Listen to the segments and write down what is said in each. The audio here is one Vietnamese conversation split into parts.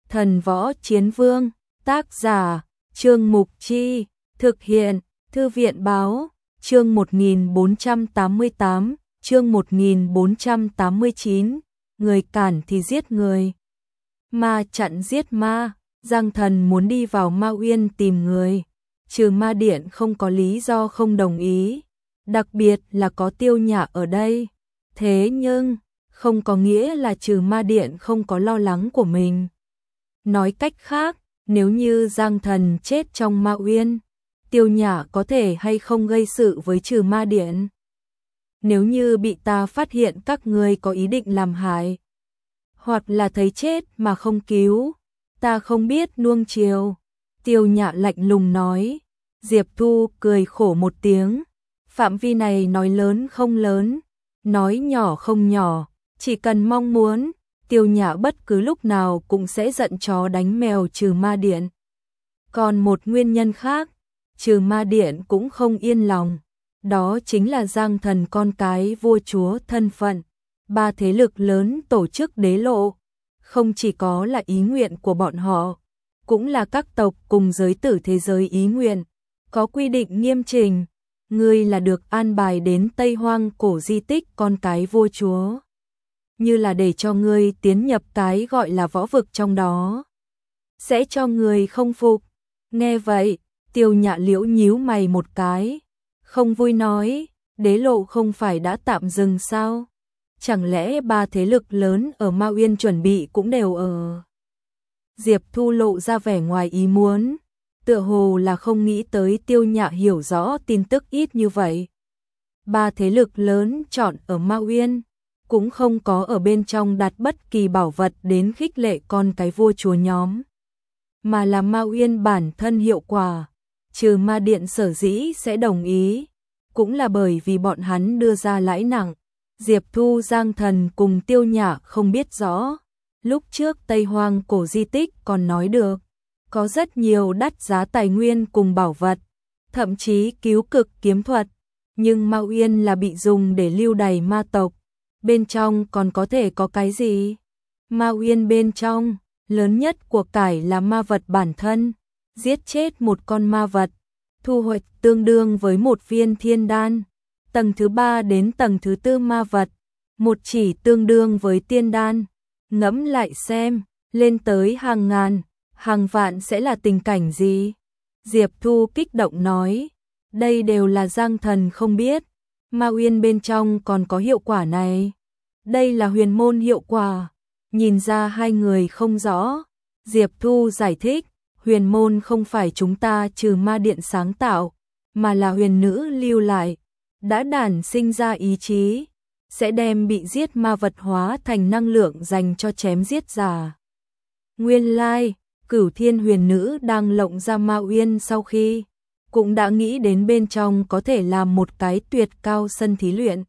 Thần Võ Chiến Vương, tác giả, Trương Mục Chi, thực hiện, Thư viện Báo, chương 1488, chương 1489, người cản thì giết người, ma chặn giết ma. Giang Thần muốn đi vào Ma Uyên tìm người, trừ Ma Điện không có lý do không đồng ý, đặc biệt là có Tiêu Nhã ở đây. Thế nhưng, không có nghĩa là trừ Ma Điện không có lo lắng của mình. Nói cách khác, nếu như Giang Thần chết trong Ma Uyên, Tiêu Nhã có thể hay không gây sự với trừ Ma Điện? Nếu như bị ta phát hiện các ngươi có ý định làm hại, hoặc là thấy chết mà không cứu, ta không biết nuông chiều. Tiêu Nhã lạnh lùng nói. Diệp Thu cười khổ một tiếng, phạm vi này nói lớn không lớn, nói nhỏ không nhỏ, chỉ cần mong muốn, Tiêu Nhã bất cứ lúc nào cũng sẽ giận chó đánh mèo trừ Ma Điện. Còn một nguyên nhân khác, trừ Ma Điện cũng không yên lòng, đó chính là Giang Thần con cái vua chúa thân phận. Ba thế lực lớn tổ chức đế lộ, không chỉ có là ý nguyện của bọn họ, cũng là các tộc cùng giới tử thế giới ý nguyện, có quy định nghiêm trình. Ngươi là được an bài đến Tây Hoang cổ di tích con cái vua chúa, như là để cho ngươi tiến nhập cái gọi là võ vực trong đó, sẽ cho người không phục. Nghe vậy, Tiêu Nhã liễu nhíu mày một cái, không vui nói, đế lộ không phải đã tạm dừng sao? Chẳng lẽ ba thế lực lớn ở Ma Uyên chuẩn bị cũng đều ở? Diệp Thu lộ ra vẻ ngoài ý muốn, tựa hồ là không nghĩ tới Tiêu Nhã hiểu rõ tin tức ít như vậy. Ba thế lực lớn chọn ở Ma Uyên, cũng không có ở bên trong đặt bất kỳ bảo vật đến khích lệ con cái vua chúa nhóm, mà là Ma Uyên bản thân hiệu quả. Trừ Ma Điện sở dĩ sẽ đồng ý, cũng là bởi vì bọn hắn đưa ra lãi nặng. Diệp Thu, Giang Thần cùng Tiêu Nhã không biết rõ, lúc trước Tây Hoang cổ di tích còn nói được, có rất nhiều đắt giá tài nguyên cùng bảo vật, thậm chí cứu cực kiếm thuật, nhưng Ma Uyên là bị dùng để lưu đày ma tộc, bên trong còn có thể có cái gì? Ma Uyên bên trong, lớn nhất của cải là ma vật bản thân, giết chết một con ma vật, thu hoạch tương đương với một viên thiên đan. Tầng thứ 3 đến tầng thứ 4 ma vật, một chỉ tương đương với tiên đan. Ngẫm lại xem, lên tới hàng ngàn, hàng vạn sẽ là tình cảnh gì? Diệp Thu kích động nói, đây đều là Giang Thần không biết, Ma Uyên bên trong còn có hiệu quả này. Đây là huyền môn hiệu quả. Nhìn ra hai người không rõ, Diệp Thu giải thích, huyền môn không phải chúng ta trừ Ma Điện sáng tạo, mà là huyền nữ lưu lại, đã đản sinh ra ý chí, sẽ đem bị giết ma vật hóa thành năng lượng dành cho chém giết giả. Nguyên lai, Cửu Thiên huyền nữ đang lộng ra Ma Uyên sau khi, cũng đã nghĩ đến bên trong có thể làm một cái tuyệt cao sân thí luyện.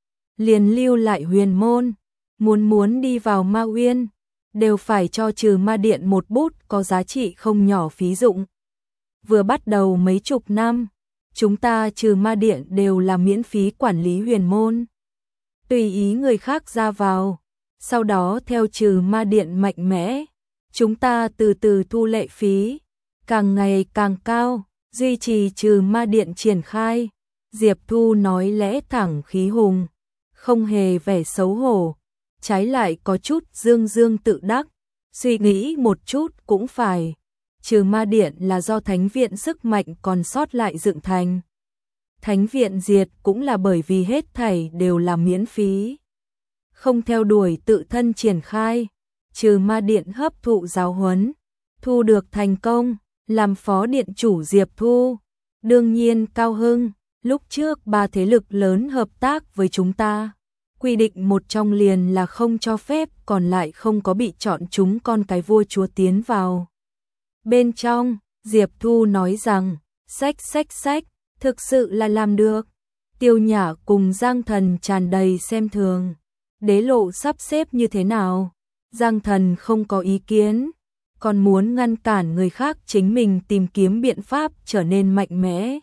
Liền lưu lại huyền môn, muốn đi vào Ma Uyên, đều phải cho trừ Ma Điện một bút có giá trị không nhỏ phí dụng. Vừa bắt đầu mấy chục năm, chúng ta trừ Ma Điện đều là miễn phí quản lý huyền môn, tùy ý người khác ra vào, sau đó theo trừ Ma Điện mạnh mẽ, chúng ta từ từ thu lệ phí, càng ngày càng cao, duy trì trừ Ma Điện triển khai. Diệp Thu nói lẽ thẳng khí hùng, không hề vẻ xấu hổ, trái lại có chút dương dương tự đắc, suy nghĩ một chút cũng phải. Trừ Ma Điện là do Thánh Viện sức mạnh còn sót lại dựng thành. Thánh Viện diệt cũng là bởi vì hết thảy đều là miễn phí. Không theo đuổi tự thân triển khai, trừ Ma Điện hấp thụ giáo huấn, thu được thành công, làm phó điện chủ Diệp Thu. Đương nhiên cao hưng, lúc trước ba thế lực lớn hợp tác với chúng ta. Quy định một trong liền là không cho phép còn lại không có bị chọn chúng con cái vua chúa tiến vào. Bên trong, Diệp Thu nói rằng, sách, thực sự là làm được. Tiêu Nhã cùng Giang Thần tràn đầy xem thường. Đế lộ sắp xếp như thế nào? Giang Thần không có ý kiến, còn muốn ngăn cản người khác chính mình tìm kiếm biện pháp trở nên mạnh mẽ.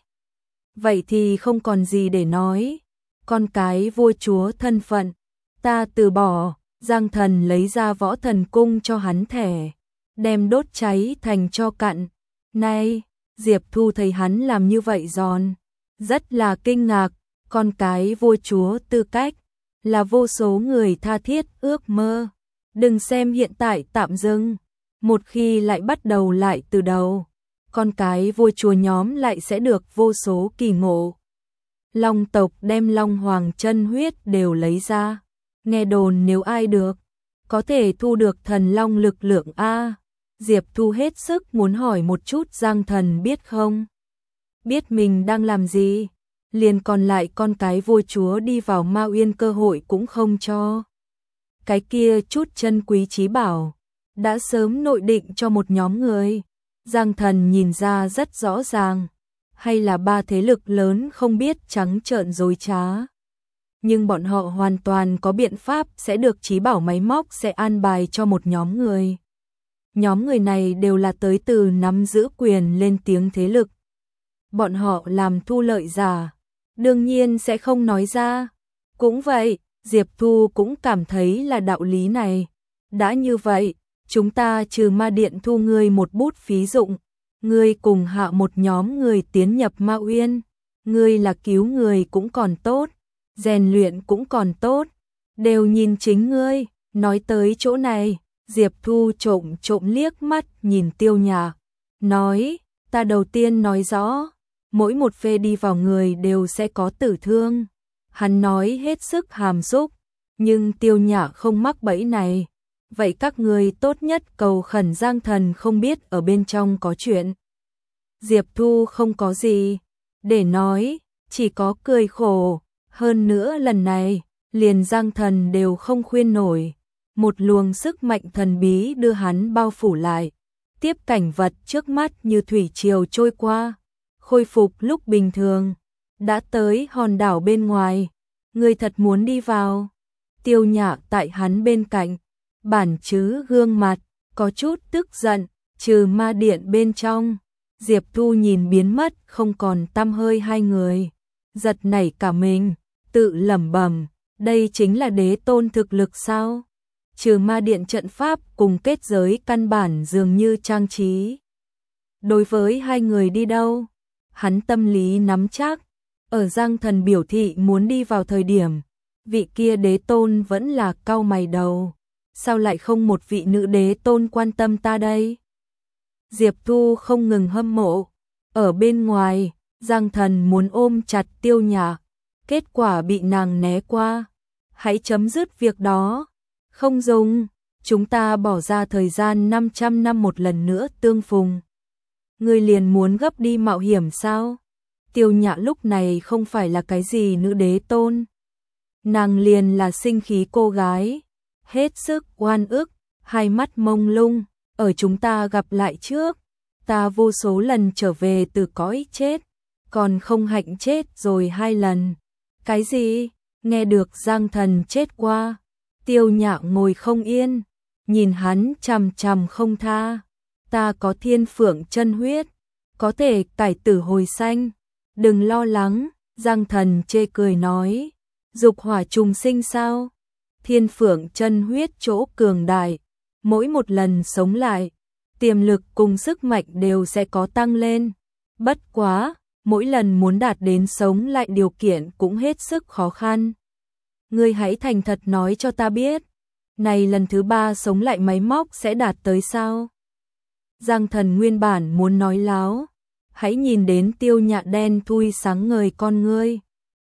Vậy thì không còn gì để nói. Con cái vua chúa thân phận, ta từ bỏ. Giang Thần lấy ra Võ Thần Cung cho hắn thẻ. đem đốt cháy thành tro cặn. Này, Diệp Thu thấy hắn làm như vậy giòn, rất là kinh ngạc, con cái vua chúa tư cách, là vô số người tha thiết ước mơ. Đừng xem hiện tại tạm dừng, một khi lại bắt đầu lại từ đầu, con cái vua chúa nhóm lại sẽ được vô số kỳ ngộ. Long tộc đem Long Hoàng chân huyết đều lấy ra, nghe đồn nếu ai được, có thể thu được thần long lực lượng a. Diệp Thu hết sức muốn hỏi một chút Giang Thần biết không? Biết mình đang làm gì? Liền còn lại con cái vua chúa đi vào Ma Uyên cơ hội cũng không cho. Cái kia chút chân quý trí bảo, đã sớm nội định cho một nhóm người. Giang Thần nhìn ra rất rõ ràng, hay là ba thế lực lớn không biết trắng trợn dối trá. Nhưng bọn họ hoàn toàn có biện pháp sẽ được trí bảo máy móc sẽ an bài cho một nhóm người. Nhóm người này đều là tới từ nắm giữ quyền lên tiếng thế lực. Bọn họ làm thu lợi giả, đương nhiên sẽ không nói ra. Cũng vậy, Diệp Thu cũng cảm thấy là đạo lý này. Đã như vậy, chúng ta trừ ma điện thu ngươi một bút phí dụng, ngươi cùng hạ một nhóm người tiến nhập Ma Uyên, ngươi là cứu người cũng còn tốt, rèn luyện cũng còn tốt, đều nhìn chính ngươi. Nói tới chỗ này, Diệp Thu trộm liếc mắt nhìn Tiêu Nhạc, nói, ta đầu tiên nói rõ, mỗi một phê đi vào người đều sẽ có tử thương. Hắn nói hết sức hàm xúc, nhưng Tiêu Nhạc không mắc bẫy này. Vậy các người tốt nhất cầu khẩn Giang Thần không biết ở bên trong có chuyện. Diệp Thu không có gì để nói, chỉ có cười khổ. Hơn nữa lần này, liền Giang Thần đều không khuyên nổi. Một luồng sức mạnh thần bí đưa hắn bao phủ lại. Tiếp cảnh vật trước mắt như thủy triều trôi qua, khôi phục lúc bình thường. Đã tới hòn đảo bên ngoài, người thật muốn đi vào. Tiêu Nhạc tại hắn bên cạnh, bản chứ gương mặt, có chút tức giận, trừ ma điện bên trong. Diệp Thu nhìn biến mất không còn tăm hơi hai người, giật nảy cả mình, tự lẩm bẩm, đây chính là đế tôn thực lực sao? Trừ ma điện trận pháp cùng kết giới căn bản dường như trang trí. Đối với hai người đi đâu, hắn tâm lý nắm chắc, ở Giang Thần biểu thị muốn đi vào thời điểm, vị kia đế tôn vẫn là cau mày đầu. Sao lại không một vị nữ đế tôn quan tâm ta đây? Diệp Thu không ngừng hâm mộ. Ở bên ngoài, Giang Thần muốn ôm chặt Tiêu Nhạc, kết quả bị nàng né qua. Hãy chấm dứt việc đó. Không dùng, chúng ta bỏ ra thời gian 500 năm một lần nữa tương phùng. Ngươi liền muốn gấp đi mạo hiểm sao? Tiêu Nhạc lúc này không phải là cái gì nữ đế tôn. Nàng liền là sinh khí cô gái. Hết sức oan ức, hai mắt mông lung, ở chúng ta gặp lại trước, ta vô số lần trở về từ cõi chết, còn không hạnh chết rồi 2 lần. Cái gì? Nghe được Giang Thần chết qua, Tiêu Nhạc ngồi không yên, nhìn hắn chằm chằm không tha. Ta có thiên phượng chân huyết, có thể cải tử hồi sanh, đừng lo lắng. Giang Thần chê cười nói, dục hỏa trùng sinh sao? Thiên phượng chân huyết chỗ cường đại, mỗi một lần sống lại, tiềm lực cùng sức mạnh đều sẽ có tăng lên. Bất quá, mỗi lần muốn đạt đến sống lại điều kiện cũng hết sức khó khăn. Ngươi hãy thành thật nói cho ta biết, này lần thứ 3 sống lại máy móc sẽ đạt tới sao? Giang Thần nguyên bản muốn nói láo, hãy nhìn đến Tiêu Nhạc đen thui sáng ngời con ngươi,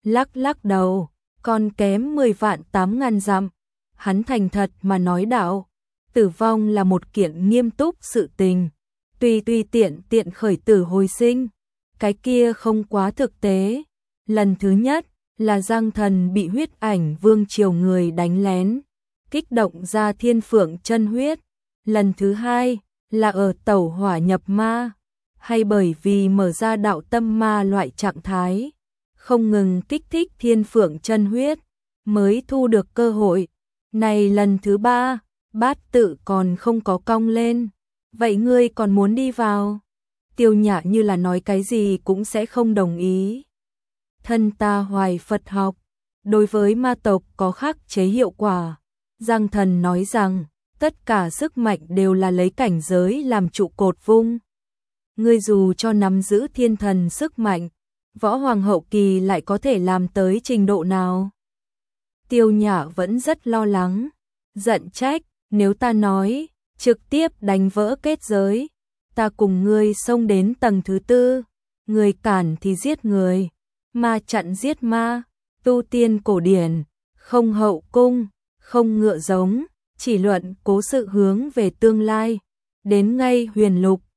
lắc đầu, còn kém 10 vạn 8.000 dặm. Hắn thành thật mà nói đạo, tử vong là một kiện nghiêm túc sự tình, tùy tiện khởi tử hồi sinh, cái kia không quá thực tế. Lần thứ nhất là Giang Thần bị huyết ảnh vương triều người đánh lén, kích động ra thiên phượng chân huyết. Lần thứ hai là ở tẩu hỏa nhập ma, hay bởi vì mở ra đạo tâm ma loại trạng thái, không ngừng kích thích thiên phượng chân huyết, mới thu được cơ hội. Này lần thứ 3, bát tự còn không có cong lên, vậy ngươi còn muốn đi vào? Tiêu Nhạc như là nói cái gì cũng sẽ không đồng ý. Thân ta hoài Phật học, đối với ma tộc có khắc chế hiệu quả. Giang Thần nói rằng, Tất cả sức mạnh đều là lấy cảnh giới làm trụ cột vung. Ngươi dù cho nắm giữ thiên thần sức mạnh, võ hoàng hậu kỳ lại có thể làm tới trình độ nào? Tiêu Nhã vẫn rất lo lắng, giận trách, nếu ta nói, trực tiếp đánh vỡ kết giới, ta cùng ngươi xông đến tầng thứ 4, người cản thì giết người, ma chặn giết ma, tu tiên cổ điển, không hậu cung, không ngựa giống, chỉ luận cố sự hướng về tương lai, đến ngay huyền lục,